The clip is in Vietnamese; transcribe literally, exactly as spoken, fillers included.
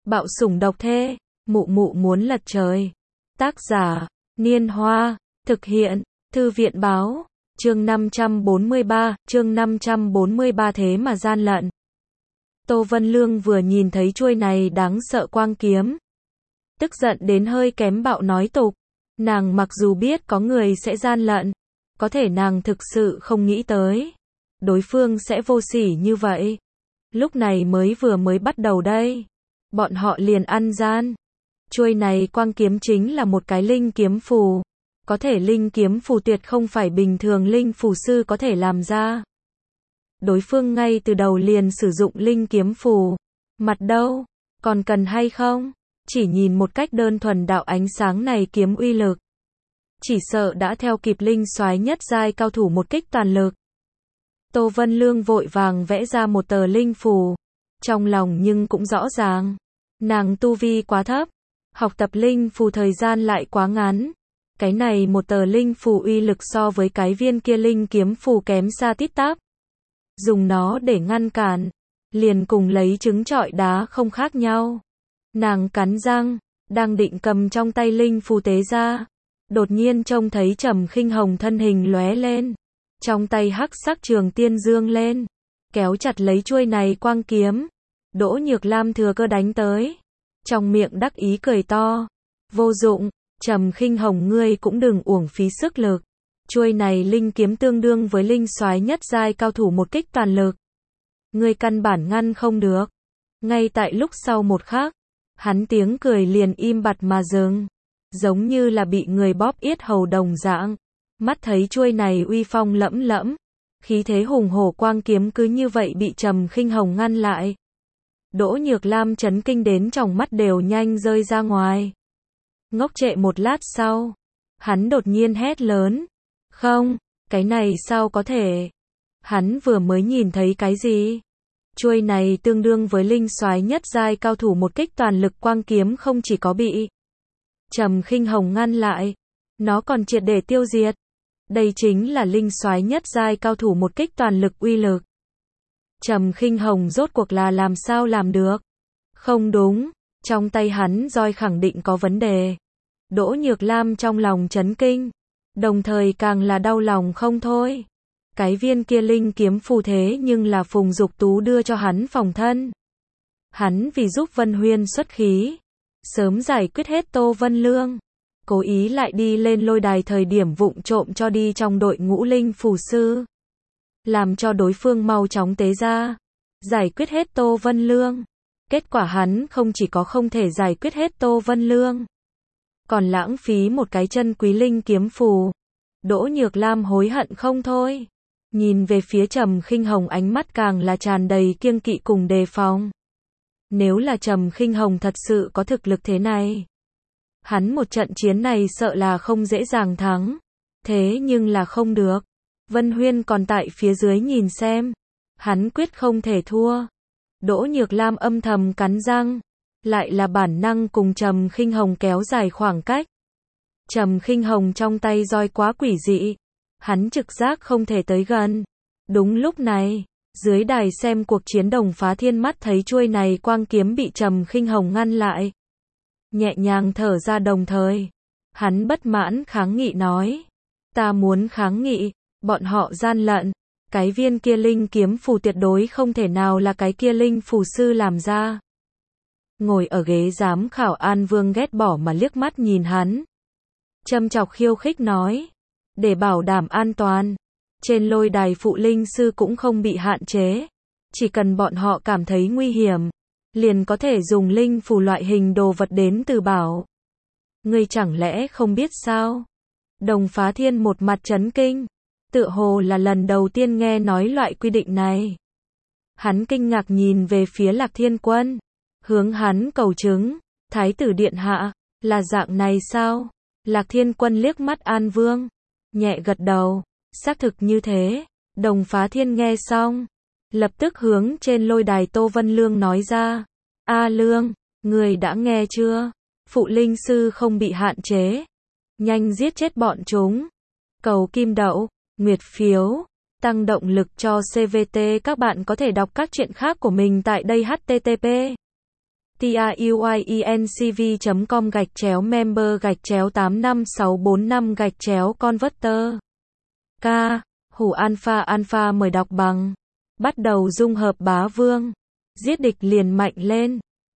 Bạo sủng độc thê, mụ mụ muốn lật trời. Tác giả, Niên Hoa, thực hiện, Thư viện Báo, chương năm trăm bốn mươi ba, chương năm trăm bốn mươi ba thế mà gian lận. Tô Vân Lương vừa nhìn thấy chuôi này đáng sợ quang kiếm. Tức giận đến hơi kém bạo nói tục. Nàng mặc dù biết có người sẽ gian lận, có thể nàng thực sự không nghĩ tới. Đối phương sẽ vô sỉ như vậy. Lúc này mới vừa mới bắt đầu đây. Bọn họ liền ăn gian. Chuôi này quang kiếm chính là một cái linh kiếm phù. Có thể linh kiếm phù tuyệt không phải bình thường linh phù sư có thể làm ra. Đối phương ngay từ đầu liền sử dụng linh kiếm phù. Mặt đâu? Còn cần hay không? Chỉ nhìn một cách đơn thuần đạo ánh sáng này kiếm uy lực. Chỉ sợ đã theo kịp linh soái nhất giai cao thủ một kích toàn lực. Tô Vân Lương vội vàng vẽ ra một tờ linh phù. Trong lòng nhưng cũng rõ ràng. Nàng tu vi quá thấp. Học tập linh phù thời gian lại quá ngắn. Cái này một tờ linh phù uy lực so với cái viên kia linh kiếm phù kém xa tít tắp. Dùng nó để ngăn cản. Liền cùng lấy trứng trọi đá không khác nhau. Nàng cắn răng. Đang định cầm trong tay linh phù tế ra. Đột nhiên trông thấy Trầm Khinh Hồng thân hình lóe lên. Trong tay hắc sắc trường tiên dương lên. Kéo chặt lấy chuôi này quang kiếm. Đỗ Nhược Lam thừa cơ đánh tới. Trong miệng đắc ý cười to. Vô dụng, Trầm Khinh Hồng ngươi cũng đừng uổng phí sức lực. Chuôi này linh kiếm tương đương với linh soái nhất giai cao thủ một kích toàn lực. Ngươi căn bản ngăn không được. Ngay tại lúc sau một khắc, hắn tiếng cười liền im bặt mà dừng. Giống như là bị người bóp yết hầu đồng dạng. Mắt thấy chuôi này uy phong lẫm lẫm. Khí thế hùng hổ quang kiếm cứ như vậy bị Trầm Khinh Hồng ngăn lại. Đỗ Nhược Lam chấn kinh đến tròng mắt đều nhanh rơi ra ngoài. Ngốc trệ một lát sau, hắn đột nhiên hét lớn. Không, cái này sao có thể? Hắn vừa mới nhìn thấy cái gì? Chuôi này tương đương với linh soái nhất giai cao thủ một kích toàn lực quang kiếm không chỉ có bị Trầm Khinh Hồng ngăn lại, nó còn triệt để tiêu diệt. Đây chính là linh soái nhất giai cao thủ một kích toàn lực uy lực. Trầm Khinh Hồng rốt cuộc là làm sao làm được? Không đúng, trong tay hắn roi khẳng định có vấn đề. Đỗ Nhược Lam trong lòng chấn kinh, đồng thời càng là đau lòng không thôi. Cái viên kia linh kiếm phù thế nhưng là Phùng Dục Tú đưa cho hắn phòng thân. Hắn vì giúp Vân Huyên xuất khí, sớm giải quyết hết Tô Vân Lương, cố ý lại đi lên lôi đài thời điểm vụng trộm cho đi trong đội ngũ linh phù sư. Làm cho đối phương mau chóng tế ra, giải quyết hết Tô Vân Lương. Kết quả hắn không chỉ có không thể giải quyết hết Tô Vân Lương, còn lãng phí một cái chân quý linh kiếm phù. Đỗ Nhược Lam hối hận không thôi. Nhìn về phía Trầm Khinh Hồng ánh mắt càng là tràn đầy kiêng kỵ cùng đề phòng. Nếu là Trầm Khinh Hồng thật sự có thực lực thế này, hắn một trận chiến này sợ là không dễ dàng thắng. Thế nhưng là không được. Vân Huyên còn tại phía dưới nhìn xem. Hắn quyết không thể thua. Đỗ Nhược Lam âm thầm cắn răng. Lại là bản năng cùng Trầm Khinh Hồng kéo dài khoảng cách. Trầm Khinh Hồng trong tay roi quá quỷ dị. Hắn trực giác không thể tới gần. Đúng lúc này, dưới đài xem cuộc chiến Đồng Phá Thiên mắt thấy chuôi này quang kiếm bị Trầm Khinh Hồng ngăn lại. Nhẹ nhàng thở ra đồng thời. Hắn bất mãn kháng nghị nói. Ta muốn kháng nghị. Bọn họ gian lận. Cái viên kia linh kiếm phù tuyệt đối không thể nào là cái kia linh phù sư làm ra. Ngồi ở ghế giám khảo An Vương ghét bỏ mà liếc mắt nhìn hắn. Châm chọc khiêu khích nói. Để bảo đảm an toàn, trên lôi đài phụ linh sư cũng không bị hạn chế. Chỉ cần bọn họ cảm thấy nguy hiểm, liền có thể dùng linh phù loại hình đồ vật đến từ bảo. Ngươi chẳng lẽ không biết sao? Đồng Phá Thiên một mặt chấn kinh. Tựa hồ là lần đầu tiên nghe nói loại quy định này. Hắn kinh ngạc nhìn về phía Lạc Thiên Quân. Hướng hắn cầu chứng. Thái tử điện hạ, là dạng này sao? Lạc Thiên Quân liếc mắt An Vương. Nhẹ gật đầu. Xác thực như thế. Đồng Phá Thiên nghe xong. Lập tức hướng trên lôi đài Tô Vân Lương nói ra. A Lương, người đã nghe chưa? Phụ linh sư không bị hạn chế. Nhanh giết chết bọn chúng. Cầu kim đậu. Nguyệt phiếu, tăng động lực cho xê vê tê. Các bạn có thể đọc các truyện khác của mình tại đây. H T T P tiuyinc chấm com gạch chéo member gạch chéo tám năm sáu bốn năm gạch chéo converter. K. Hủ alpha alpha mời đọc bằng. Bắt đầu dung hợp bá vương. Giết địch liền mạnh lên.